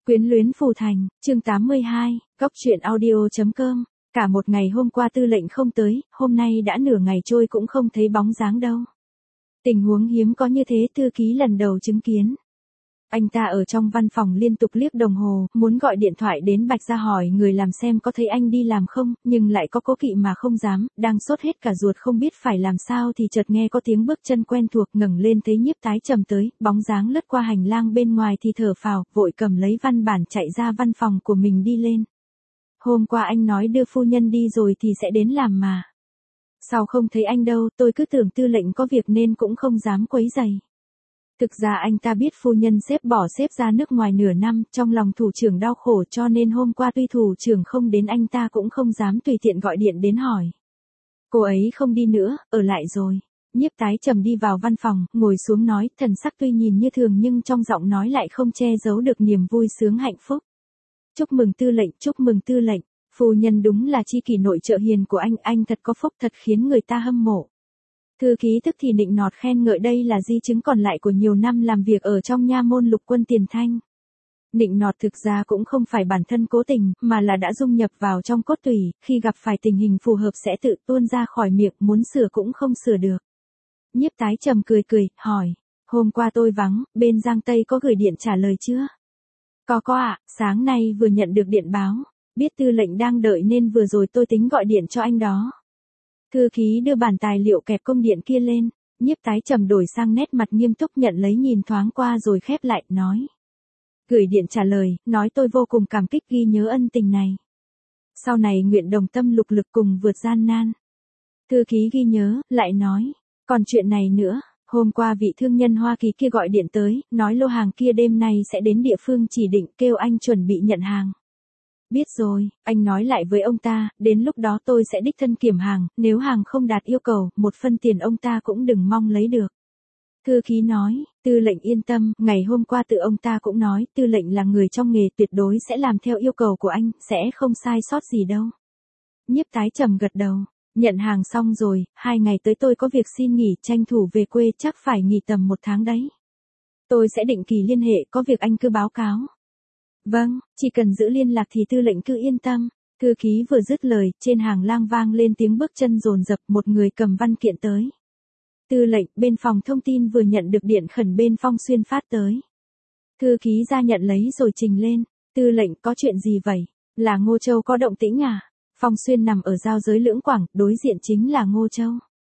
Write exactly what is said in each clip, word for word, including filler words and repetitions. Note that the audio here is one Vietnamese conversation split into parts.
Quyến luyến phù thành, chương tám mươi hai, góc truyện audio.com. Cả một ngày hôm qua tư lệnh không tới, hôm nay đã nửa ngày trôi cũng không thấy bóng dáng đâu. Tình huống hiếm có như thế thư ký lần đầu chứng kiến. Anh ta ở trong văn phòng liên tục liếc đồng hồ, muốn gọi điện thoại đến Bạch Gia hỏi người làm xem có thấy anh đi làm không, nhưng lại có cố kỵ mà không dám, đang sốt hết cả ruột không biết phải làm sao thì chợt nghe có tiếng bước chân quen thuộc, ngẩng lên thấy Nhiếp Tái Trầm tới, bóng dáng lướt qua hành lang bên ngoài thì thở phào, vội cầm lấy văn bản chạy ra văn phòng của mình đi lên. Hôm qua anh nói đưa phu nhân đi rồi thì sẽ đến làm mà. Sao không thấy anh đâu, tôi cứ tưởng tư lệnh có việc nên cũng không dám quấy rầy. Thực ra anh ta biết phu nhân sếp bỏ sếp ra nước ngoài nửa năm, trong lòng thủ trưởng đau khổ cho nên hôm qua tuy thủ trưởng không đến anh ta cũng không dám tùy tiện gọi điện đến hỏi. Cô ấy không đi nữa, ở lại rồi. Nhiếp Tái Trầm đi vào văn phòng, ngồi xuống nói, thần sắc tuy nhìn như thường nhưng trong giọng nói lại không che giấu được niềm vui sướng hạnh phúc. Chúc mừng tư lệnh, chúc mừng tư lệnh, phu nhân đúng là tri kỷ nội trợ hiền của anh, anh thật có phúc, thật khiến người ta hâm mộ. Thư ký tức thì nịnh nọt khen ngợi đây là di chứng còn lại của nhiều năm làm việc ở trong nha môn lục quân tiền thanh. Nịnh nọt thực ra cũng không phải bản thân cố tình, mà là đã dung nhập vào trong cốt tủy, khi gặp phải tình hình phù hợp sẽ tự tuôn ra khỏi miệng, muốn sửa cũng không sửa được. Nhiếp Tái Trầm cười cười, hỏi, hôm qua tôi vắng, bên Giang Tây có gửi điện trả lời chưa? Có có ạ, sáng nay vừa nhận được điện báo, biết tư lệnh đang đợi nên vừa rồi tôi tính gọi điện cho anh đó. Thư ký đưa bản tài liệu kẹp công điện kia lên, Nhiếp Tái Trầm đổi sang nét mặt nghiêm túc nhận lấy nhìn thoáng qua rồi khép lại, nói. Gửi điện trả lời, nói tôi vô cùng cảm kích ghi nhớ ân tình này. Sau này nguyện đồng tâm lục lực cùng vượt gian nan. Thư ký ghi nhớ, lại nói, còn chuyện này nữa, hôm qua vị thương nhân Hoa Kỳ kia gọi điện tới, nói lô hàng kia đêm nay sẽ đến địa phương chỉ định, kêu anh chuẩn bị nhận hàng. Biết rồi, anh nói lại với ông ta, đến lúc đó tôi sẽ đích thân kiểm hàng, nếu hàng không đạt yêu cầu, một phân tiền ông ta cũng đừng mong lấy được. Thư ký nói, tư lệnh yên tâm, ngày hôm qua tự ông ta cũng nói, tư lệnh là người trong nghề tuyệt đối sẽ làm theo yêu cầu của anh, sẽ không sai sót gì đâu. Nhiếp Tái Trầm gật đầu, nhận hàng xong rồi, hai ngày tới tôi có việc xin nghỉ, tranh thủ về quê chắc phải nghỉ tầm một tháng đấy. Tôi sẽ định kỳ liên hệ, có việc anh cứ báo cáo. Vâng, chỉ cần giữ liên lạc thì tư lệnh cứ yên tâm. Thư ký vừa dứt lời, trên hàng lang vang lên tiếng bước chân dồn dập, một người cầm văn kiện tới. Tư lệnh, bên phòng thông tin vừa nhận được điện khẩn bên Phong Xuyên phát tới. Thư ký ra nhận lấy rồi trình lên. Tư lệnh, có chuyện gì vậy? Là Ngô Châu có động tĩnh à? Phong Xuyên nằm ở giao giới Lưỡng Quảng, đối diện chính là Ngô Châu.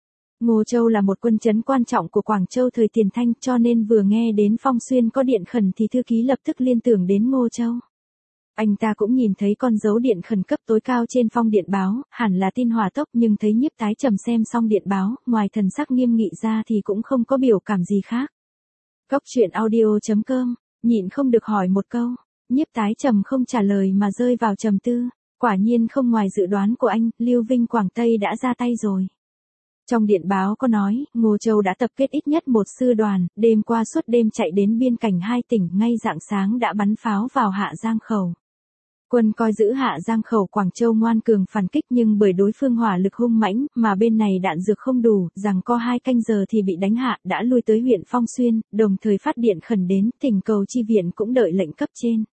Ngô Châu là một quân trấn quan trọng của Quảng Châu thời tiền thanh, cho nên vừa nghe đến Phong Xuyên có điện khẩn thì thư ký lập tức liên tưởng đến Ngô Châu. Anh ta cũng nhìn thấy con dấu điện khẩn cấp tối cao trên phong điện báo, hẳn là tin hỏa tốc, nhưng thấy Nhiếp Tái Trầm xem xong điện báo, ngoài thần sắc nghiêm nghị ra thì cũng không có biểu cảm gì khác. Góc truyện audio.com, nhịn không được hỏi một câu, Nhiếp Tái Trầm không trả lời mà rơi vào trầm tư, quả nhiên không ngoài dự đoán của anh, Lưu Vinh Quảng Tây đã ra tay rồi. Trong điện báo có nói, Ngô Châu đã tập kết ít nhất một sư đoàn, đêm qua suốt đêm chạy đến biên cảnh hai tỉnh, ngay rạng sáng đã bắn pháo vào Hạ Giang Khẩu. Quân coi giữ Hạ Giang Khẩu Quảng Châu ngoan cường phản kích nhưng bởi đối phương hỏa lực hung mãnh, mà bên này đạn dược không đủ, rằng có hai canh giờ thì bị đánh hạ, đã lui tới huyện Phong Xuyên, đồng thời phát điện khẩn đến, thỉnh cầu chi viện cũng đợi lệnh cấp trên.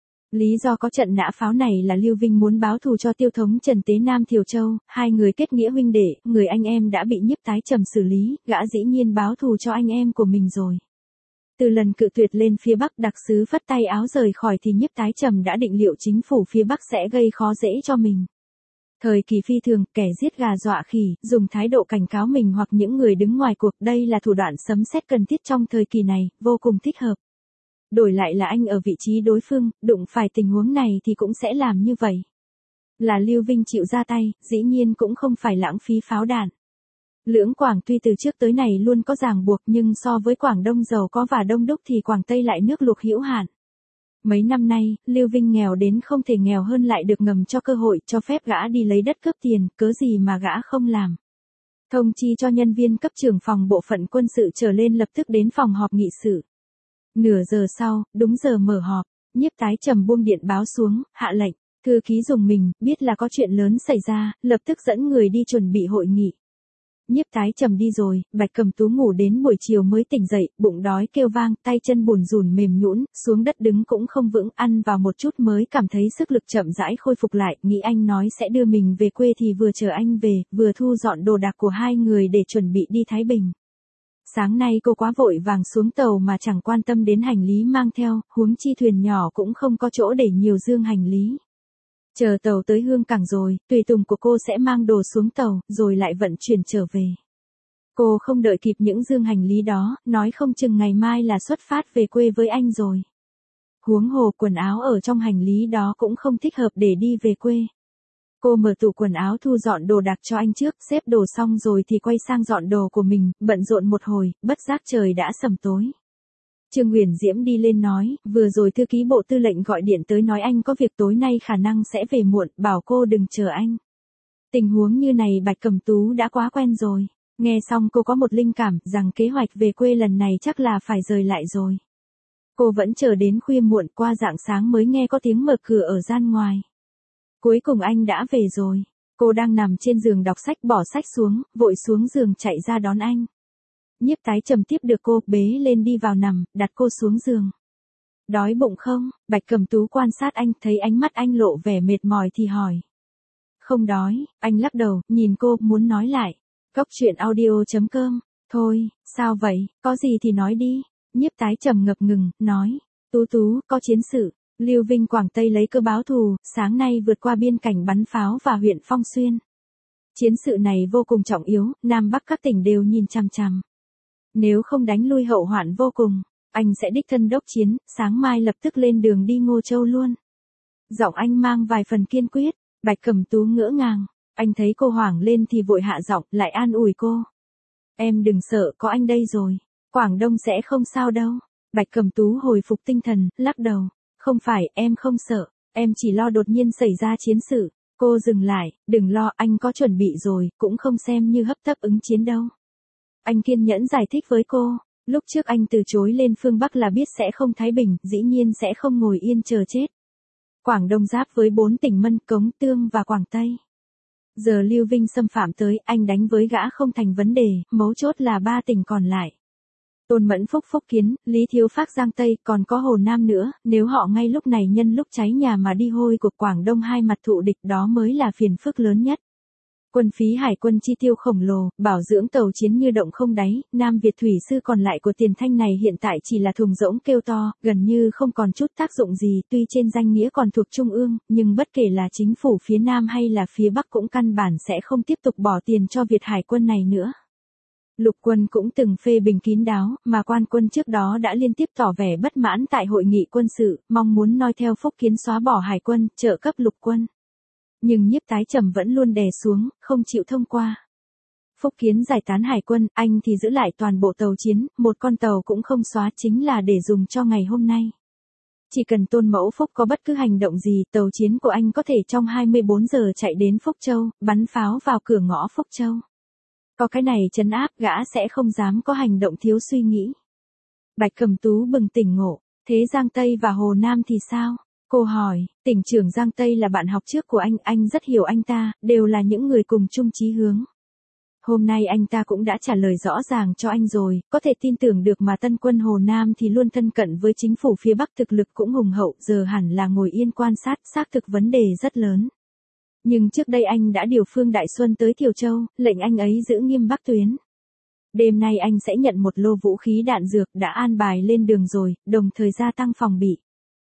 Lý do có trận nã pháo này là Lưu Vinh muốn báo thù cho tiêu thống Trần Tế Nam Thiều Châu, hai người kết nghĩa huynh đệ, người anh em đã bị Nhiếp Tái Trầm xử lý, gã dĩ nhiên báo thù cho anh em của mình rồi. Từ lần cự tuyệt lên phía Bắc, đặc sứ phất tay áo rời khỏi thì Nhiếp Tái Trầm đã định liệu chính phủ phía Bắc sẽ gây khó dễ cho mình. Thời kỳ phi thường, kẻ giết gà dọa khỉ, dùng thái độ cảnh cáo mình hoặc những người đứng ngoài cuộc, đây là thủ đoạn sấm sét cần thiết trong thời kỳ này, vô cùng thích hợp. Đổi lại là anh ở vị trí đối phương, đụng phải tình huống này thì cũng sẽ làm như vậy. Là Lưu Vinh chịu ra tay, dĩ nhiên cũng không phải lãng phí pháo đạn. Lưỡng Quảng tuy từ trước tới này luôn có ràng buộc nhưng so với Quảng Đông giàu có và đông đúc thì Quảng Tây lại nước luộc hữu hạn. Mấy năm nay, Lưu Vinh nghèo đến không thể nghèo hơn lại được ngầm cho cơ hội cho phép gã đi lấy đất cướp tiền, cớ gì mà gã không làm. Thông chi cho nhân viên cấp trưởng phòng bộ phận quân sự trở lên lập tức đến phòng họp nghị sự. Nửa giờ sau, đúng giờ mở họp, Nhiếp Tái Trầm buông điện báo xuống, hạ lệnh, thư ký dùng mình, biết là có chuyện lớn xảy ra, lập tức dẫn người đi chuẩn bị hội nghị. Nhiếp Tái Trầm đi rồi, Bạch Cẩm Tú ngủ đến buổi chiều mới tỉnh dậy, bụng đói kêu vang, tay chân bùn rùn mềm nhũn, xuống đất đứng cũng không vững, ăn vào một chút mới cảm thấy sức lực chậm rãi khôi phục lại, nghĩ anh nói sẽ đưa mình về quê thì vừa chờ anh về, vừa thu dọn đồ đạc của hai người để chuẩn bị đi Thái Bình. Sáng nay cô quá vội vàng xuống tàu mà chẳng quan tâm đến hành lý mang theo, huống chi thuyền nhỏ cũng không có chỗ để nhiều dương hành lý. Chờ tàu tới Hương Cảng rồi, tùy tùng của cô sẽ mang đồ xuống tàu, rồi lại vận chuyển trở về. Cô không đợi kịp những dương hành lý đó, nói không chừng ngày mai là xuất phát về quê với anh rồi. Huống hồ quần áo ở trong hành lý đó cũng không thích hợp để đi về quê. Cô mở tủ quần áo thu dọn đồ đạc cho anh trước, xếp đồ xong rồi thì quay sang dọn đồ của mình, bận rộn một hồi, bất giác trời đã sầm tối. Trương Huyền Diễm đi lên nói, vừa rồi thư ký bộ tư lệnh gọi điện tới nói anh có việc tối nay khả năng sẽ về muộn, bảo cô đừng chờ anh. Tình huống như này Bạch Cẩm Tú đã quá quen rồi. Nghe xong cô có một linh cảm rằng kế hoạch về quê lần này chắc là phải rời lại rồi. Cô vẫn chờ đến khuya muộn, qua rạng sáng mới nghe có tiếng mở cửa ở gian ngoài. Cuối cùng anh đã về rồi. Cô đang nằm trên giường đọc sách, bỏ sách xuống, vội xuống giường chạy ra đón anh. Nhiếp Tái Trầm tiếp được cô, bế lên đi vào nằm, đặt cô xuống giường. Đói bụng không? Bạch Cẩm Tú quan sát anh, thấy ánh mắt anh lộ vẻ mệt mỏi thì hỏi. Không đói, anh lắc đầu, nhìn cô, muốn nói lại. Cốc truyện audio chấm com, thôi, sao vậy, có gì thì nói đi. Nhiếp Tái Trầm ngập ngừng, nói. Tú Tú, có chiến sự. Lưu Vinh Quảng Tây lấy cơ báo thù, sáng nay vượt qua biên cảnh bắn pháo vào huyện Phong Xuyên. Chiến sự này vô cùng trọng yếu, Nam Bắc các tỉnh đều nhìn chằm chằm. Nếu không đánh lui hậu hoạn vô cùng, anh sẽ đích thân đốc chiến, sáng mai lập tức lên đường đi Ngô Châu luôn. Giọng anh mang vài phần kiên quyết, Bạch Cẩm Tú ngỡ ngàng, anh thấy cô hoảng lên thì vội hạ giọng, lại an ủi cô. Em đừng sợ, có anh đây rồi, Quảng Đông sẽ không sao đâu. Bạch Cẩm Tú hồi phục tinh thần, lắc đầu, không phải, em không sợ, em chỉ lo đột nhiên xảy ra chiến sự. Cô dừng lại, đừng lo, anh có chuẩn bị rồi, cũng không xem như hấp tấp ứng chiến đâu. Anh kiên nhẫn giải thích với cô, lúc trước anh từ chối lên phương Bắc là biết sẽ không thái bình, dĩ nhiên sẽ không ngồi yên chờ chết. Quảng Đông giáp với bốn tỉnh Mân, Cống, Tương và Quảng Tây. Giờ Lưu Vinh xâm phạm tới, anh đánh với gã không thành vấn đề, mấu chốt là ba tỉnh còn lại. Tôn Mẫn Phúc Phúc Kiến, Lý Thiếu Phác Giang Tây, còn có Hồ Nam nữa, nếu họ ngay lúc này nhân lúc cháy nhà mà đi hôi của Quảng Đông hai mặt thụ địch đó mới là phiền phức lớn nhất. Quân phí hải quân chi tiêu khổng lồ, bảo dưỡng tàu chiến như động không đáy, Nam Việt thủy sư còn lại của Tiền Thanh này hiện tại chỉ là thùng rỗng kêu to, gần như không còn chút tác dụng gì, tuy trên danh nghĩa còn thuộc Trung ương, nhưng bất kể là chính phủ phía Nam hay là phía Bắc cũng căn bản sẽ không tiếp tục bỏ tiền cho Việt hải quân này nữa. Lục quân cũng từng phê bình kín đáo, mà quan quân trước đó đã liên tiếp tỏ vẻ bất mãn tại hội nghị quân sự, mong muốn noi theo Phúc Kiến xóa bỏ hải quân, trợ cấp lục quân. Nhưng Nhiếp Tái Trầm vẫn luôn đè xuống, không chịu thông qua. Phúc Kiến giải tán hải quân, anh thì giữ lại toàn bộ tàu chiến, một con tàu cũng không xóa, chính là để dùng cho ngày hôm nay. Chỉ cần Tôn Mẫu Phúc có bất cứ hành động gì, tàu chiến của anh có thể trong hai mươi bốn giờ chạy đến Phúc Châu, bắn pháo vào cửa ngõ Phúc Châu. Có cái này trấn áp, gã sẽ không dám có hành động thiếu suy nghĩ. Bạch Cẩm Tú bừng tỉnh ngộ, thế Giang Tây và Hồ Nam thì sao? Cô hỏi, tỉnh trưởng Giang Tây là bạn học trước của anh, anh rất hiểu anh ta, đều là những người cùng chung chí hướng. Hôm nay anh ta cũng đã trả lời rõ ràng cho anh rồi, có thể tin tưởng được mà tân quân Hồ Nam thì luôn thân cận với chính phủ phía Bắc, thực lực cũng hùng hậu, giờ hẳn là ngồi yên quan sát, xác thực vấn đề rất lớn. Nhưng trước đây anh đã điều Phương Đại Xuân tới Thiều Châu, lệnh anh ấy giữ nghiêm Bắc tuyến. Đêm nay anh sẽ nhận một lô vũ khí đạn dược đã an bài lên đường rồi, đồng thời gia tăng phòng bị.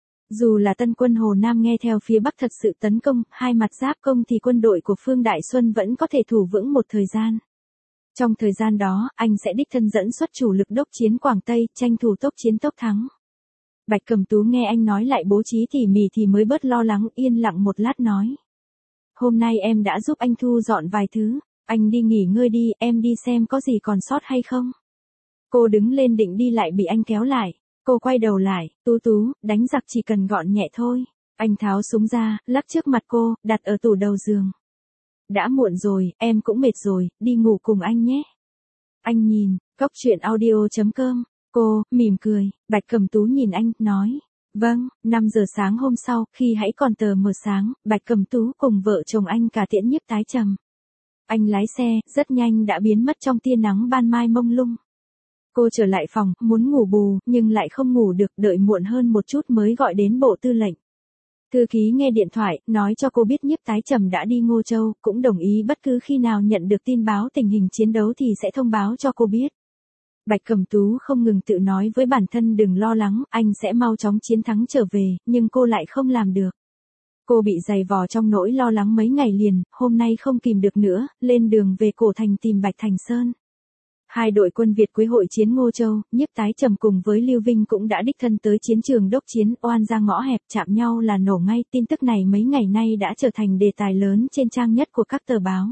Dù là tân quân Hồ Nam nghe theo phía Bắc thật sự tấn công, hai mặt giáp công thì quân đội của Phương Đại Xuân vẫn có thể thủ vững một thời gian. Trong thời gian đó, anh sẽ đích thân dẫn xuất chủ lực đốc chiến Quảng Tây, tranh thủ tốc chiến tốc thắng. Bạch Cẩm Tú nghe anh nói lại bố trí tỉ mỉ thì mới bớt lo lắng, yên lặng một lát nói. Hôm nay em đã giúp anh thu dọn vài thứ, anh đi nghỉ ngơi đi, em đi xem có gì còn sót hay không. Cô đứng lên định đi lại bị anh kéo lại. Cô quay đầu lại, Tú Tú, đánh giặc chỉ cần gọn nhẹ thôi. Anh tháo súng ra, lắc trước mặt cô, đặt ở tủ đầu giường. Đã muộn rồi, em cũng mệt rồi, đi ngủ cùng anh nhé. Anh nhìn, cốc truyện audio chấm com, cô, mỉm cười, Bạch Cẩm Tú nhìn anh, nói. Vâng, năm giờ sáng hôm sau, khi hãy còn tờ mờ sáng, Bạch Cẩm Tú cùng vợ chồng anh cả tiễn Nhiếp Tái Trầm. Anh lái xe, rất nhanh đã biến mất trong tia nắng ban mai mông lung. Cô trở lại phòng, muốn ngủ bù, nhưng lại không ngủ được, đợi muộn hơn một chút mới gọi đến bộ tư lệnh. Thư ký nghe điện thoại, nói cho cô biết Nhiếp Tái Trầm đã đi Ngô Châu, cũng đồng ý bất cứ khi nào nhận được tin báo tình hình chiến đấu thì sẽ thông báo cho cô biết. Bạch Cẩm Tú không ngừng tự nói với bản thân đừng lo lắng, anh sẽ mau chóng chiến thắng trở về, nhưng cô lại không làm được. Cô bị dày vò trong nỗi lo lắng mấy ngày liền, hôm nay không kìm được nữa, lên đường về Cổ Thành tìm Bạch Thành Sơn. Hai đội quân Việt Quế hội chiến Ngô Châu, Nhiếp Tái Trầm cùng với Lưu Vinh cũng đã đích thân tới chiến trường đốc chiến, oan ra ngõ hẹp chạm nhau là nổ ngay. Tin tức này mấy ngày nay đã trở thành đề tài lớn trên trang nhất của các tờ báo.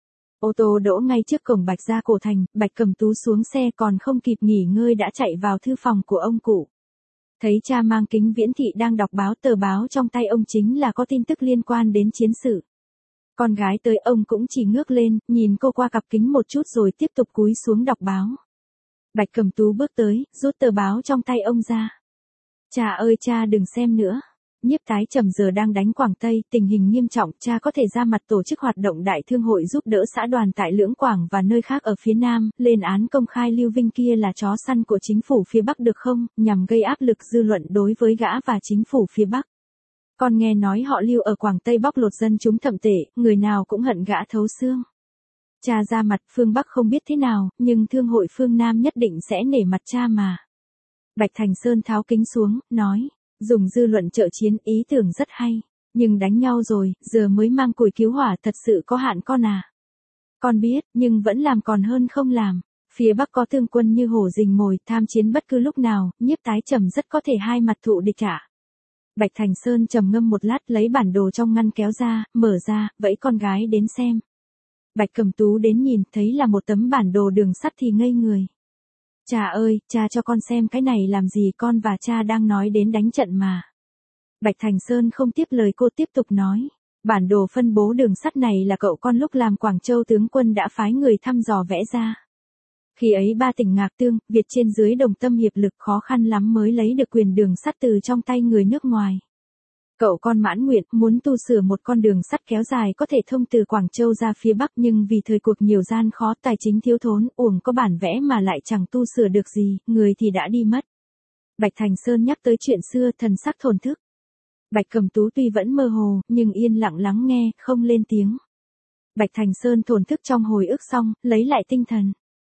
Ô tô đỗ ngay trước cổng Bạch gia Cổ Thành, Bạch Cẩm Tú xuống xe còn không kịp nghỉ ngơi đã chạy vào thư phòng của ông cụ. Thấy cha mang kính viễn thị đang đọc báo, tờ báo trong tay ông chính là có tin tức liên quan đến chiến sự. Con gái tới ông cũng chỉ ngước lên, nhìn cô qua cặp kính một chút rồi tiếp tục cúi xuống đọc báo. Bạch Cẩm Tú bước tới, rút tờ báo trong tay ông ra. Cha ơi cha đừng xem nữa. Nhiếp Tái Trầm giờ đang đánh Quảng Tây, tình hình nghiêm trọng, cha có thể ra mặt tổ chức hoạt động đại thương hội giúp đỡ xã đoàn tại Lưỡng Quảng và nơi khác ở phía Nam, lên án công khai Lưu Vinh kia là chó săn của chính phủ phía Bắc được không, nhằm gây áp lực dư luận đối với gã và chính phủ phía Bắc. Con nghe nói họ Lưu ở Quảng Tây bóc lột dân chúng thậm tệ, người nào cũng hận gã thấu xương. Cha ra mặt, phương Bắc không biết thế nào, nhưng thương hội phương Nam nhất định sẽ nể mặt cha mà. Bạch Thành Sơn tháo kính xuống, nói, dùng dư luận trợ chiến ý tưởng rất hay, nhưng đánh nhau rồi, giờ mới mang củi cứu hỏa thật sự có hạn con à. Con biết, nhưng vẫn làm còn hơn không làm. Phía Bắc có thương quân như hổ rình mồi, tham chiến bất cứ lúc nào, Nhiếp Tái Trầm rất có thể hai mặt thụ địch cả. Bạch Thành Sơn trầm ngâm một lát lấy bản đồ trong ngăn kéo ra, mở ra, vẫy con gái đến xem. Bạch Cẩm Tú đến nhìn, thấy là một tấm bản đồ đường sắt thì ngây người. Cha ơi, cha cho con xem cái này làm gì, con và cha đang nói đến đánh trận mà. Bạch Thành Sơn không tiếp lời cô, tiếp tục nói. Bản đồ phân bố đường sắt này là cậu con lúc làm Quảng Châu tướng quân đã phái người thăm dò vẽ ra. Khi ấy ba tỉnh Ngạc Tương, Việt trên dưới đồng tâm hiệp lực khó khăn lắm mới lấy được quyền đường sắt từ trong tay người nước ngoài. Cậu con mãn nguyện muốn tu sửa một con đường sắt kéo dài có thể thông từ Quảng Châu ra phía Bắc, nhưng vì thời cuộc nhiều gian khó, tài chính thiếu thốn, uổng có bản vẽ mà lại chẳng tu sửa được gì, người thì đã đi mất. Bạch Thành Sơn nhắc tới chuyện xưa, thần sắc thổn thức. Bạch Cẩm Tú tuy vẫn mơ hồ, nhưng yên lặng lắng nghe, không lên tiếng. Bạch Thành Sơn thổn thức trong hồi ức xong, lấy lại tinh thần.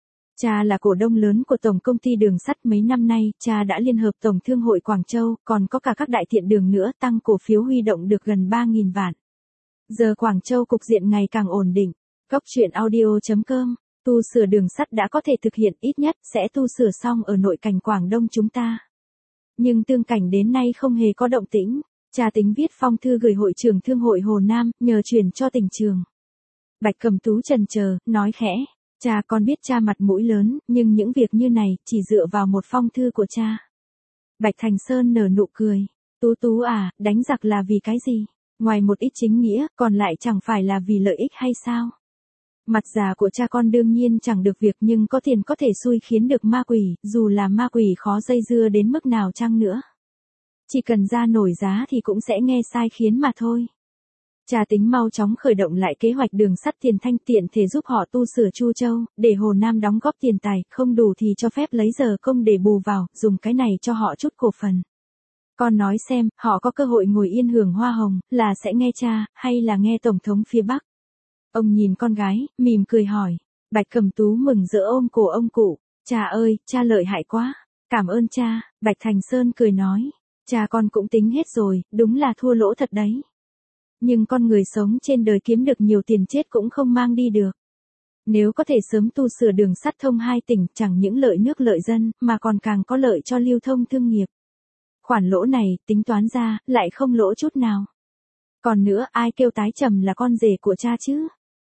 Cha là cổ đông lớn của Tổng Công ty Đường sắt, mấy năm nay, cha đã liên hợp Tổng Thương hội Quảng Châu, còn có cả các đại thiện đường nữa, tăng cổ phiếu huy động được gần ba nghìn vạn. Giờ Quảng Châu cục diện ngày càng ổn định. Góc truyện audio chấm com, tu sửa đường sắt đã có thể thực hiện, ít nhất sẽ tu sửa xong ở nội cảnh Quảng Đông chúng ta. Nhưng Tương Cảnh đến nay không hề có động tĩnh. Cha tính viết phong thư gửi hội trưởng Thương hội Hồ Nam, nhờ chuyển cho tỉnh trường. Bạch Cẩm Tú chần chờ, nói khẽ. Cha con biết cha mặt mũi lớn, nhưng những việc như này, chỉ dựa vào một phong thư của cha. Bạch Thành Sơn nở nụ cười. Tú Tú à, đánh giặc là vì cái gì? Ngoài một ít chính nghĩa, còn lại chẳng phải là vì lợi ích hay sao? Mặt già của cha con đương nhiên chẳng được việc, nhưng có tiền có thể xui khiến được ma quỷ, dù là ma quỷ khó dây dưa đến mức nào chăng nữa. Chỉ cần ra nổi giá thì cũng sẽ nghe sai khiến mà thôi. Cha tính mau chóng khởi động lại kế hoạch đường sắt Tiền Thanh, tiện thể giúp họ tu sửa Chu Châu, để Hồ Nam đóng góp tiền tài, không đủ thì cho phép lấy giờ công để bù vào, dùng cái này cho họ chút cổ phần. Con nói xem, họ có cơ hội ngồi yên hưởng hoa hồng, là sẽ nghe cha, hay là nghe Tổng thống phía Bắc? Ông nhìn con gái, mỉm cười hỏi. Bạch Cẩm Tú mừng rỡ ôm cổ ông cụ. Cha ơi, cha lợi hại quá. Cảm ơn cha. Bạch Thành Sơn cười nói. Cha con cũng tính hết rồi, đúng là thua lỗ thật đấy. Nhưng con người sống trên đời kiếm được nhiều tiền chết cũng không mang đi được. Nếu có thể sớm tu sửa đường sắt thông hai tỉnh, chẳng những lợi nước lợi dân, mà còn càng có lợi cho lưu thông thương nghiệp. Khoản lỗ này, tính toán ra, lại không lỗ chút nào. Còn nữa, ai kêu Tái Trầm là con rể của cha chứ?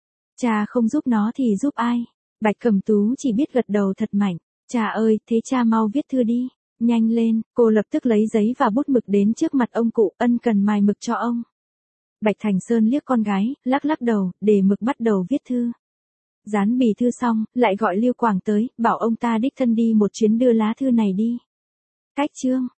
Cha không giúp nó thì giúp ai? Bạch Cẩm Tú chỉ biết gật đầu thật mạnh. Cha ơi, thế cha mau viết thư đi. Nhanh lên, cô lập tức lấy giấy và bút mực đến trước mặt ông cụ, ân cần mài mực cho ông. Bạch Thành Sơn liếc con gái, lắc lắc đầu, để mực bắt đầu viết thư. Dán bì thư xong, lại gọi Lưu Quảng tới, bảo ông ta đích thân đi một chuyến đưa lá thư này đi. Cách chương.